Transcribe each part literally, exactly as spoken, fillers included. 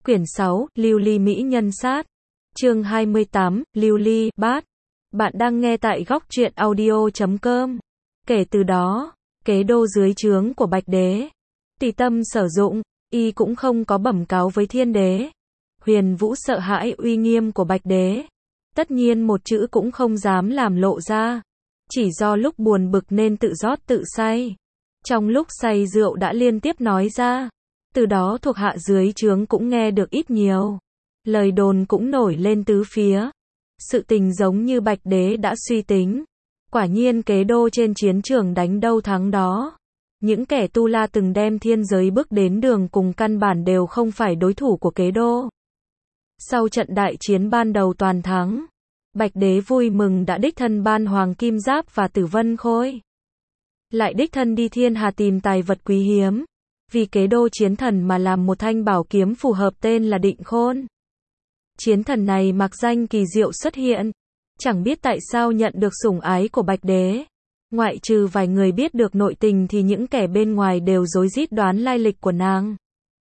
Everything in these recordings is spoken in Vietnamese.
Quyển sáu, Lưu Ly Mỹ Nhân Sát. Chương hai mươi tám, Lưu Ly, Bát. Bạn đang nghe tại góc truyện audio chấm com. Kể từ đó, kế đô dưới trướng của Bạch Đế, tùy tâm sử dụng, y cũng không có bẩm cáo với Thiên Đế. Huyền Vũ sợ hãi uy nghiêm của Bạch Đế, tất nhiên một chữ cũng không dám làm lộ ra, chỉ do lúc buồn bực nên tự rót tự say. Trong lúc say rượu đã liên tiếp nói ra, từ đó thuộc hạ dưới trướng cũng nghe được ít nhiều. Lời đồn cũng nổi lên tứ phía. Sự tình giống như Bạch Đế đã suy tính. Quả nhiên kế đô trên chiến trường đánh đâu thắng đó. Những kẻ tu la từng đem thiên giới bước đến đường cùng căn bản đều không phải đối thủ của kế đô. Sau trận đại chiến ban đầu toàn thắng, Bạch Đế vui mừng đã đích thân ban Hoàng Kim Giáp và Tử Vân Khôi. Lại đích thân đi thiên hà tìm tài vật quý hiếm. Vì kế đô chiến thần mà làm một thanh bảo kiếm phù hợp tên là Định Khôn. Chiến thần này mặc danh kỳ diệu xuất hiện. Chẳng biết tại sao nhận được sủng ái của Bạch Đế. Ngoại trừ vài người biết được nội tình thì những kẻ bên ngoài đều rối rít đoán lai lịch của nàng.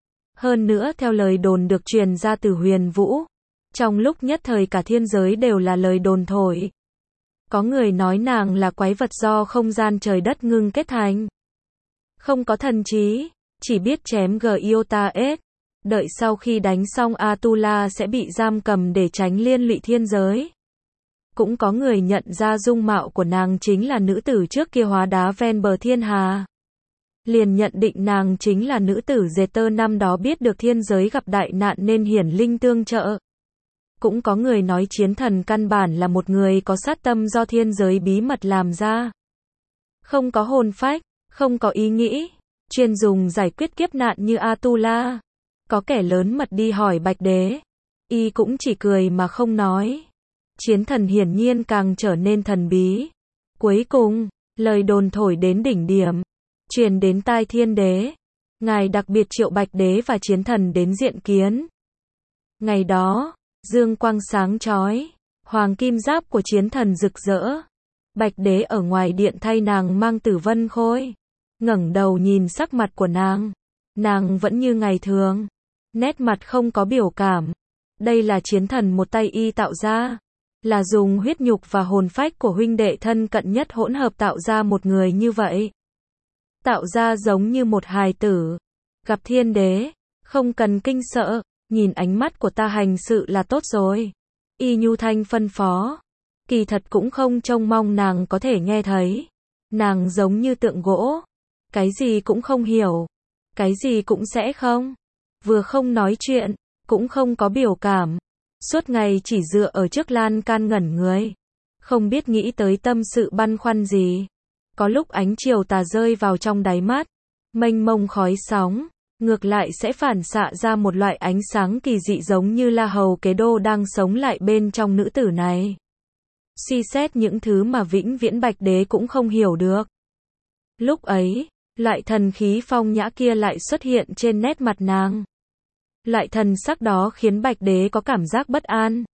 Hơn nữa theo lời đồn được truyền ra từ Huyền Vũ, trong lúc nhất thời cả thiên giới đều là lời đồn thổi. Có người nói nàng là quái vật do không gian trời đất ngưng kết thành. Không có thần trí, chỉ biết chém Giotaes. Đợi sau khi đánh xong Atula sẽ bị giam cầm để tránh liên lụy thiên giới. Cũng có người nhận ra dung mạo của nàng chính là nữ tử trước kia hóa đá ven bờ thiên hà. Liền nhận định nàng chính là nữ tử dệt tơ năm đó biết được thiên giới gặp đại nạn nên hiển linh tương trợ. Cũng có người nói chiến thần căn bản là một người có sát tâm do thiên giới bí mật làm ra. Không có hồn phách, không có ý nghĩ, chuyên dùng giải quyết kiếp nạn như Atula. Có kẻ lớn mật đi hỏi Bạch Đế, y cũng chỉ cười mà không nói. Chiến thần hiển nhiên càng trở nên thần bí. Cuối cùng, lời đồn thổi đến đỉnh điểm, truyền đến tai Thiên Đế. Ngài đặc biệt triệu Bạch Đế và chiến thần đến diện kiến. Ngày đó, dương quang sáng chói, hoàng kim giáp của chiến thần rực rỡ. Bạch Đế ở ngoài điện thay nàng mang Tử Vân Khôi. Ngẩng đầu nhìn sắc mặt của nàng. Nàng vẫn như ngày thường. Nét mặt không có biểu cảm. Đây là chiến thần một tay y tạo ra. Là dùng huyết nhục và hồn phách của huynh đệ thân cận nhất hỗn hợp tạo ra một người như vậy. Tạo ra giống như một hài tử. Gặp Thiên Đế, không cần kinh sợ, nhìn ánh mắt của ta hành sự là tốt rồi. Y nhu thanh phân phó. Kỳ thật cũng không trông mong nàng có thể nghe thấy. Nàng giống như tượng gỗ. Cái gì cũng không hiểu. Cái gì cũng sẽ không. Vừa không nói chuyện, cũng không có biểu cảm. Suốt ngày chỉ dựa ở trước lan can ngẩn người. Không biết nghĩ tới tâm sự băn khoăn gì. Có lúc ánh chiều tà rơi vào trong đáy mắt. Mênh mông khói sóng. Ngược lại sẽ phản xạ ra một loại ánh sáng kỳ dị giống như La Hầu Kế Đô đang sống lại bên trong nữ tử này. Suy xét những thứ mà vĩnh viễn Bạch Đế cũng không hiểu được. Lúc ấy, loại thần khí phong nhã kia lại xuất hiện trên nét mặt nàng. Loại thần sắc đó khiến Bạch Đế có cảm giác bất an.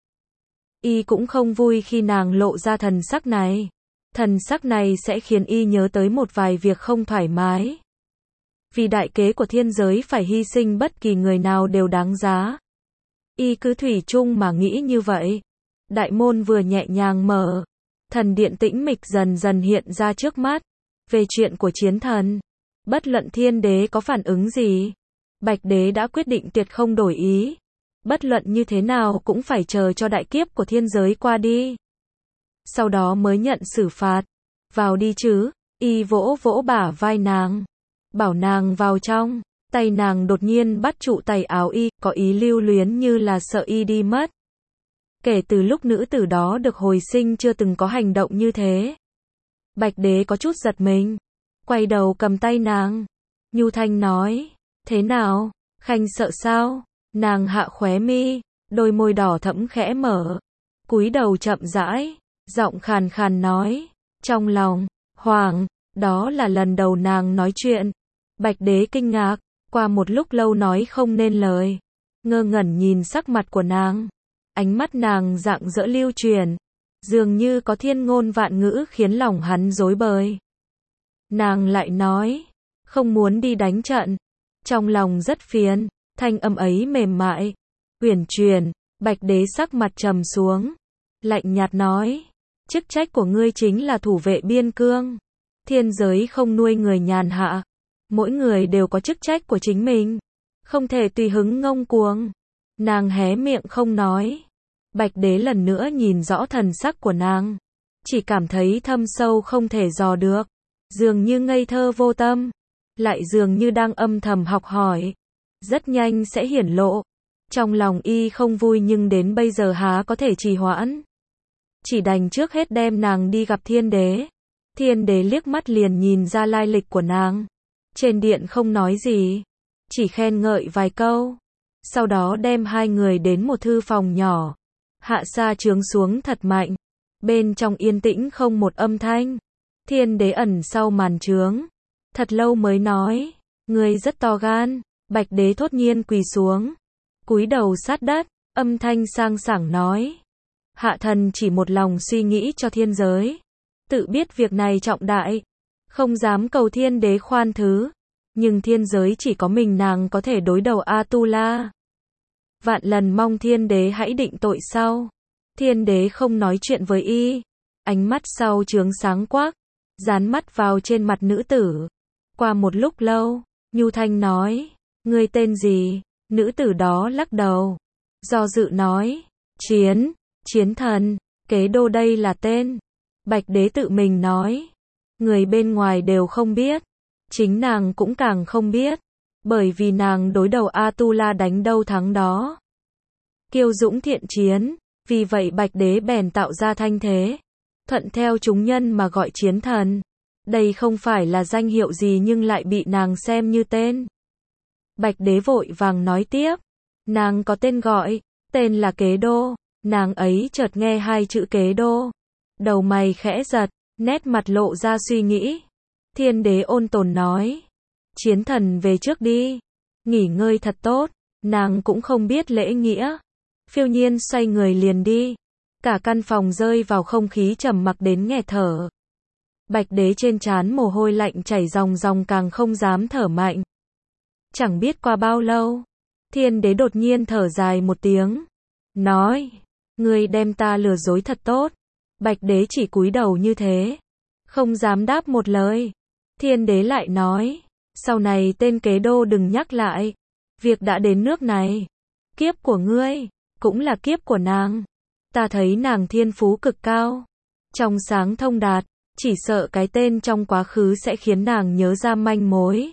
Y cũng không vui khi nàng lộ ra thần sắc này. Thần sắc này sẽ khiến y nhớ tới một vài việc không thoải mái. Vì đại kế của thiên giới phải hy sinh bất kỳ người nào đều đáng giá. Y cứ thủy chung mà nghĩ như vậy. Đại môn vừa nhẹ nhàng mở. Thần điện tĩnh mịch dần dần hiện ra trước mắt. Về chuyện của chiến thần, bất luận Thiên Đế có phản ứng gì, Bạch Đế đã quyết định tuyệt không đổi ý. Bất luận như thế nào cũng phải chờ cho đại kiếp của thiên giới qua đi. Sau đó mới nhận xử phạt. Vào đi chứ, y vỗ vỗ bả vai nàng. Bảo nàng vào trong. Tay nàng đột nhiên bắt trụ tay áo y, có ý lưu luyến như là sợ y đi mất. Kể từ lúc nữ tử đó được hồi sinh chưa từng có hành động như thế. Bạch Đế có chút giật mình. Quay đầu cầm tay nàng. Nhu thanh nói. Thế nào? Khanh sợ sao? Nàng hạ khóe mi. Đôi môi đỏ thẫm khẽ mở. Cúi đầu chậm rãi. Giọng khàn khàn nói. Trong lòng, hoảng. Đó là lần đầu nàng nói chuyện. Bạch Đế kinh ngạc. Qua một lúc lâu nói không nên lời. Ngơ ngẩn nhìn sắc mặt của nàng. Ánh mắt nàng rạng rỡ lưu truyền. Dường như có thiên ngôn vạn ngữ khiến lòng hắn rối bời. Nàng lại nói, không muốn đi đánh trận. Trong lòng rất phiền, Thanh âm ấy mềm mại, uyển chuyển, Bạch Đế sắc mặt trầm xuống, lạnh nhạt nói, chức trách của ngươi chính là thủ vệ biên cương. Thiên giới không nuôi người nhàn hạ, mỗi người đều có chức trách của chính mình, không thể tùy hứng ngông cuồng. Nàng hé miệng không nói. Bạch Đế lần nữa nhìn rõ thần sắc của nàng, chỉ cảm thấy thâm sâu không thể dò được, dường như ngây thơ vô tâm, lại dường như đang âm thầm học hỏi, rất nhanh sẽ hiển lộ. Trong lòng y không vui nhưng đến bây giờ há có thể trì hoãn, chỉ đành trước hết đem nàng đi gặp Thiên Đế. Thiên Đế liếc mắt liền nhìn ra lai lịch của nàng, trên điện không nói gì, chỉ khen ngợi vài câu, sau đó đem hai người đến một thư phòng nhỏ, hạ sa trướng xuống thật mạnh, bên trong yên tĩnh không một âm thanh. Thiên Đế ẩn sau màn trướng, thật lâu mới nói, ngươi rất to gan. Bạch Đế thốt nhiên quỳ xuống, cúi đầu sát đất, âm thanh sang sảng nói, hạ thần chỉ một lòng suy nghĩ cho thiên giới, tự biết việc này trọng đại, không dám cầu Thiên Đế khoan thứ, nhưng thiên giới chỉ có mình nàng có thể đối đầu Atula. Vạn lần mong Thiên Đế hãy định tội sau. Thiên Đế không nói chuyện với y, ánh mắt sau trướng sáng quắc, dán mắt vào trên mặt nữ tử. Qua một lúc lâu, nhu thanh nói, ngươi tên gì? Nữ tử đó lắc đầu, do dự nói, Chiến, Chiến Thần. Kế đô đây là tên. Bạch Đế tự mình nói, người bên ngoài đều không biết, chính nàng cũng càng không biết, bởi vì nàng đối đầu Atula đánh đâu thắng đó, kiêu dũng thiện chiến, vì vậy Bạch Đế bèn tạo ra thanh thế, thuận theo chúng nhân mà gọi Chiến Thần. Đây không phải là danh hiệu gì nhưng lại bị nàng xem như tên. Bạch Đế vội vàng nói tiếp, nàng có tên gọi, tên là Kế Đô. Nàng ấy chợt nghe hai chữ Kế Đô, đầu mày khẽ giật, nét mặt lộ ra suy nghĩ. Thiên Đế ôn tồn nói, Chiến Thần về trước đi, nghỉ ngơi thật tốt. Nàng cũng không biết lễ nghĩa, phiêu nhiên xoay người liền đi. Cả căn phòng rơi vào không khí trầm mặc đến nghẹt thở. Bạch Đế trên trán mồ hôi lạnh chảy ròng ròng càng không dám thở mạnh. Chẳng biết qua bao lâu, Thiên Đế đột nhiên thở dài một tiếng, nói, ngươi đem ta lừa dối thật tốt. Bạch Đế chỉ cúi đầu như thế, không dám đáp một lời. Thiên Đế lại nói, sau này tên Kế Đô đừng nhắc lại, việc đã đến nước này, kiếp của ngươi, cũng là kiếp của nàng. Ta thấy nàng thiên phú cực cao, trong sáng thông đạt, chỉ sợ cái tên trong quá khứ sẽ khiến nàng nhớ ra manh mối.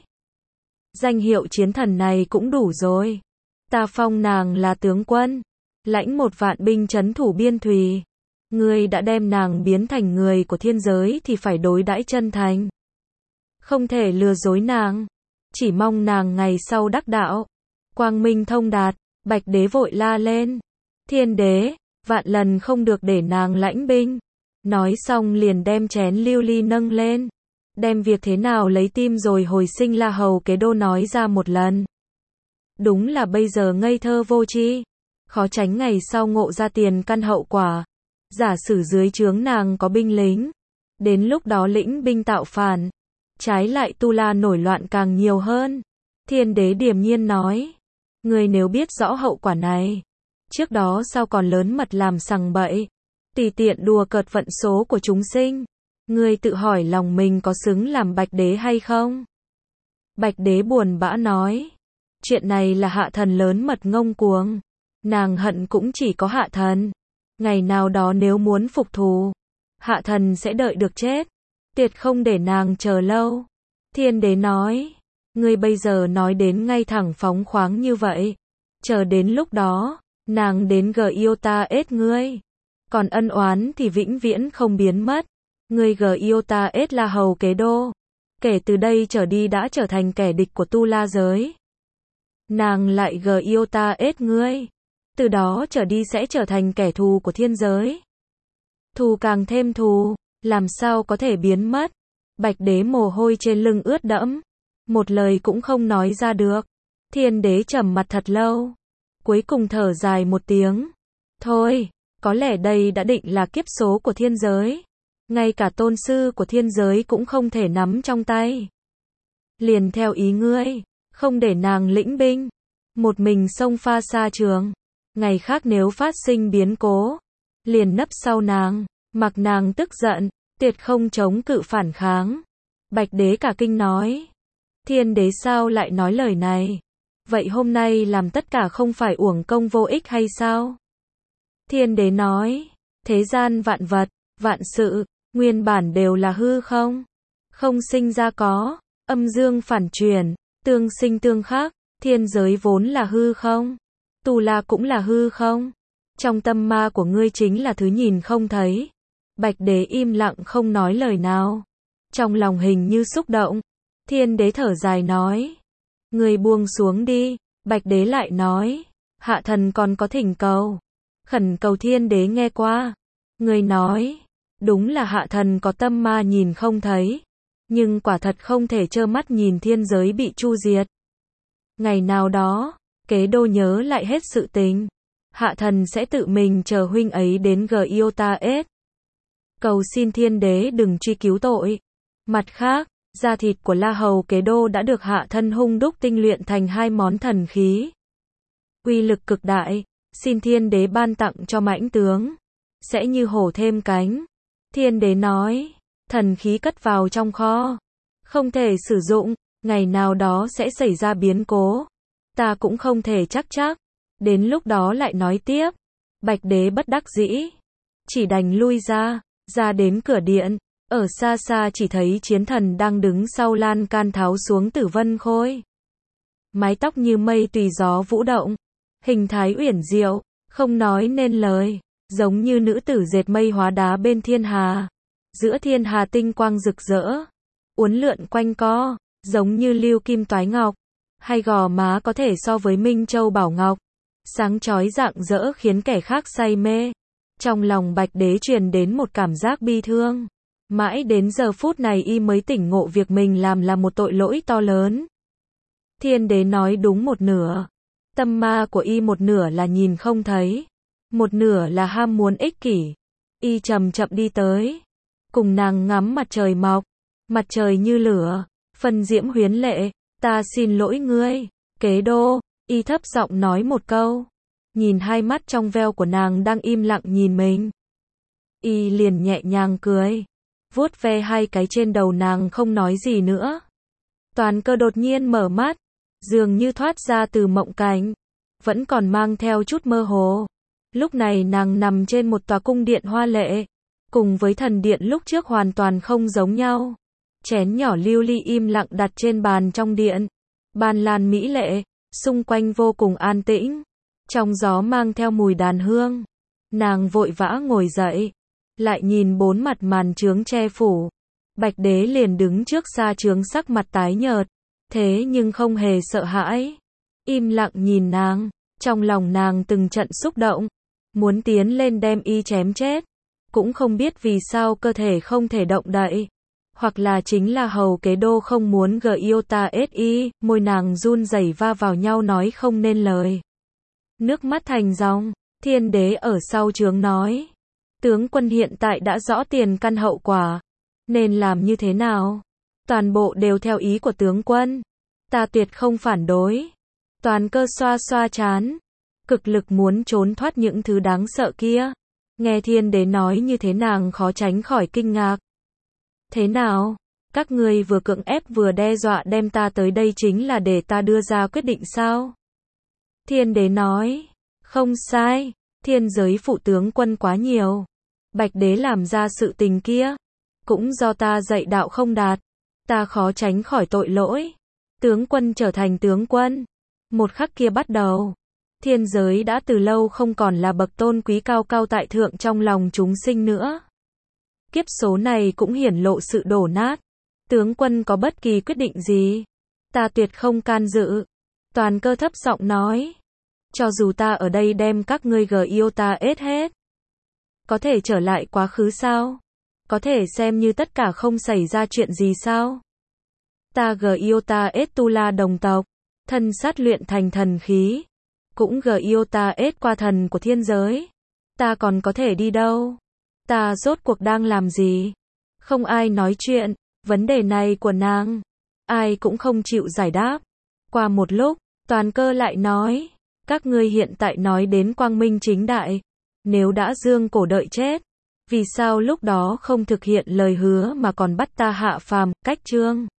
Danh hiệu Chiến Thần này cũng đủ rồi. Ta phong nàng là tướng quân, lãnh một vạn binh trấn thủ biên thùy. Ngươi đã đem nàng biến thành người của thiên giới thì phải đối đãi chân thành, không thể lừa dối nàng. Chỉ mong nàng ngày sau đắc đạo, quang minh thông đạt. Bạch Đế vội la lên, Thiên Đế, vạn lần không được để nàng lãnh binh. Nói xong liền đem chén lưu ly nâng lên, đem việc thế nào lấy tim rồi hồi sinh La Hầu Kế Đô nói ra một lần. Đúng là bây giờ ngây thơ vô tri, khó tránh ngày sau ngộ ra tiền căn hậu quả. Giả sử dưới trướng nàng có binh lính, đến lúc đó lĩnh binh tạo phản, trái lại Tu La nổi loạn càng nhiều hơn. Thiên Đế điềm nhiên nói, ngươi nếu biết rõ hậu quả này, trước đó sao còn lớn mật làm sằng bậy, tùy tiện đùa cợt vận số của chúng sinh. Ngươi tự hỏi lòng mình có xứng làm Bạch Đế hay không? Bạch Đế buồn bã nói, chuyện này là hạ thần lớn mật ngông cuồng, nàng hận cũng chỉ có hạ thần. Ngày nào đó nếu muốn phục thù, hạ thần sẽ đợi được chết, tuyệt không để nàng chờ lâu. Thiên Đế nói, ngươi bây giờ nói đến ngay thẳng phóng khoáng như vậy, chờ đến lúc đó, nàng đến gờ yêu ta ết ngươi, còn ân oán thì vĩnh viễn không biến mất. Ngươi gờ yêu ta ết La Hầu Kế Đô, kể từ đây trở đi đã trở thành kẻ địch của Tu La giới. Nàng lại gờ yêu ta ết ngươi, từ đó trở đi sẽ trở thành kẻ thù của thiên giới. Thù càng thêm thù, làm sao có thể biến mất. Bạch Đế mồ hôi trên lưng ướt đẫm, một lời cũng không nói ra được. Thiên Đế trầm mặt thật lâu, cuối cùng thở dài một tiếng. Thôi, có lẽ đây đã định là kiếp số của thiên giới. Ngay cả tôn sư của thiên giới cũng không thể nắm trong tay. Liền theo ý ngươi, không để nàng lĩnh binh. một mình xông pha xa trường. Ngày khác nếu phát sinh biến cố, liền nấp sau nàng, mặc nàng tức giận, tuyệt không chống cự phản kháng. Bạch đế cả kinh nói, thiên đế sao lại nói lời này? Vậy hôm nay làm tất cả không phải uổng công vô ích hay sao? Thiên đế nói, thế gian vạn vật, vạn sự, nguyên bản đều là hư không? Không sinh ra có, âm dương phản chuyển, tương sinh tương khắc, thiên giới vốn là hư không? Tu La cũng là hư không? Trong tâm ma của ngươi chính là thứ nhìn không thấy. Bạch đế im lặng không nói lời nào. Trong lòng hình như xúc động. Thiên đế thở dài nói, ngươi buông xuống đi. Bạch đế lại nói, hạ thần còn có thỉnh cầu. Khẩn cầu thiên đế nghe qua. Ngươi nói, đúng là hạ thần có tâm ma nhìn không thấy, nhưng quả thật không thể trơ mắt nhìn thiên giới bị chu diệt. Ngày nào đó, kế đô nhớ lại hết sự tình, hạ thần sẽ tự mình chờ huynh ấy đến Giotades. Cầu xin thiên đế đừng truy cứu tội. Mặt khác, da thịt của La Hầu kế đô đã được hạ thân hung đúc tinh luyện thành hai món thần khí. Uy lực cực đại, xin thiên đế ban tặng cho mãnh tướng, sẽ như hổ thêm cánh. Thiên đế nói, thần khí cất vào trong kho, không thể sử dụng, ngày nào đó sẽ xảy ra biến cố. Ta cũng không thể chắc chắc, đến lúc đó lại nói tiếp. Bạch đế bất đắc dĩ, chỉ đành lui ra, ra đến cửa điện, ở xa xa chỉ thấy chiến thần đang đứng sau lan can tháo xuống tử vân khôi. Mái tóc như mây tùy gió vũ động, hình thái uyển diệu, không nói nên lời, giống như nữ tử dệt mây hóa đá bên thiên hà. Giữa thiên hà tinh quang rực rỡ, uốn lượn quanh co, giống như lưu kim toái ngọc, hay gò má có thể so với minh châu bảo ngọc, sáng chói rạng rỡ khiến kẻ khác say mê. Trong lòng Bạch đế truyền đến một cảm giác bi thương. Mãi đến giờ phút này y mới tỉnh ngộ việc mình làm là một tội lỗi to lớn. Thiên đế nói đúng một nửa. Tâm ma của y một nửa là nhìn không thấy, một nửa là ham muốn ích kỷ. Y chậm chậm đi tới, cùng nàng ngắm mặt trời mọc, mặt trời như lửa, phân diễm huyến lệ. Ta xin lỗi ngươi, kế đô. Y thấp giọng nói một câu, nhìn hai mắt trong veo của nàng đang im lặng nhìn mình. Y liền nhẹ nhàng cười, vuốt ve hai cái trên đầu nàng không nói gì nữa. Toàn Cơ đột nhiên mở mắt, dường như thoát ra từ mộng cảnh, vẫn còn mang theo chút mơ hồ. Lúc này nàng nằm trên một tòa cung điện hoa lệ, cùng với thần điện lúc trước hoàn toàn không giống nhau. Chén nhỏ lưu ly im lặng đặt trên bàn trong điện, bàn lan mỹ lệ, xung quanh vô cùng an tĩnh, trong gió mang theo mùi đàn hương. Nàng vội vã ngồi dậy, lại nhìn bốn mặt màn trướng che phủ. Bạch đế liền đứng trước sa trướng sắc mặt tái nhợt, thế nhưng không hề sợ hãi, im lặng nhìn nàng. Trong lòng nàng từng trận xúc động, muốn tiến lên đem y chém chết, cũng không biết vì sao cơ thể không thể động đậy, hoặc là chính là hầu kế đô không muốn Giotades y. Môi nàng run rẩy va vào nhau nói không nên lời, nước mắt thành dòng. Thiên đế ở sau trướng nói, tướng quân hiện tại đã rõ tiền căn hậu quả, nên làm như thế nào? Toàn bộ đều theo ý của tướng quân, ta tuyệt không phản đối. Toàn Cơ xoa xoa trán, cực lực muốn trốn thoát những thứ đáng sợ kia. Nghe thiên đế nói như thế nàng khó tránh khỏi kinh ngạc. Thế nào? Các ngươi vừa cưỡng ép vừa đe dọa đem ta tới đây chính là để ta đưa ra quyết định sao? Thiên đế nói, không sai, thiên giới phụ tướng quân quá nhiều. Bạch đế làm ra sự tình kia, cũng do ta dạy đạo không đạt, ta khó tránh khỏi tội lỗi. Tướng quân trở thành tướng quân, một khắc kia bắt đầu, thiên giới đã từ lâu không còn là bậc tôn quý cao cao tại thượng trong lòng chúng sinh nữa. Kiếp số này cũng hiển lộ sự đổ nát. Tướng quân có bất kỳ quyết định gì, ta tuyệt không can dự. Toàn Cơ thấp giọng nói, cho dù ta ở đây đem các ngươi Giotades hết, có thể trở lại quá khứ sao? Có thể xem như tất cả không xảy ra chuyện gì sao? Ta Giotades Tu La đồng tộc, thân sát luyện thành thần khí, cũng Giotades qua thần của thiên giới. Ta còn có thể đi đâu? Ta rốt cuộc đang làm gì? Không ai nói chuyện, vấn đề này của nàng, ai cũng không chịu giải đáp. Qua một lúc, Toàn Cơ lại nói, các ngươi hiện tại nói đến quang minh chính đại, nếu đã dương cổ đợi chết, vì sao lúc đó không thực hiện lời hứa mà còn bắt ta hạ phàm, cách chương.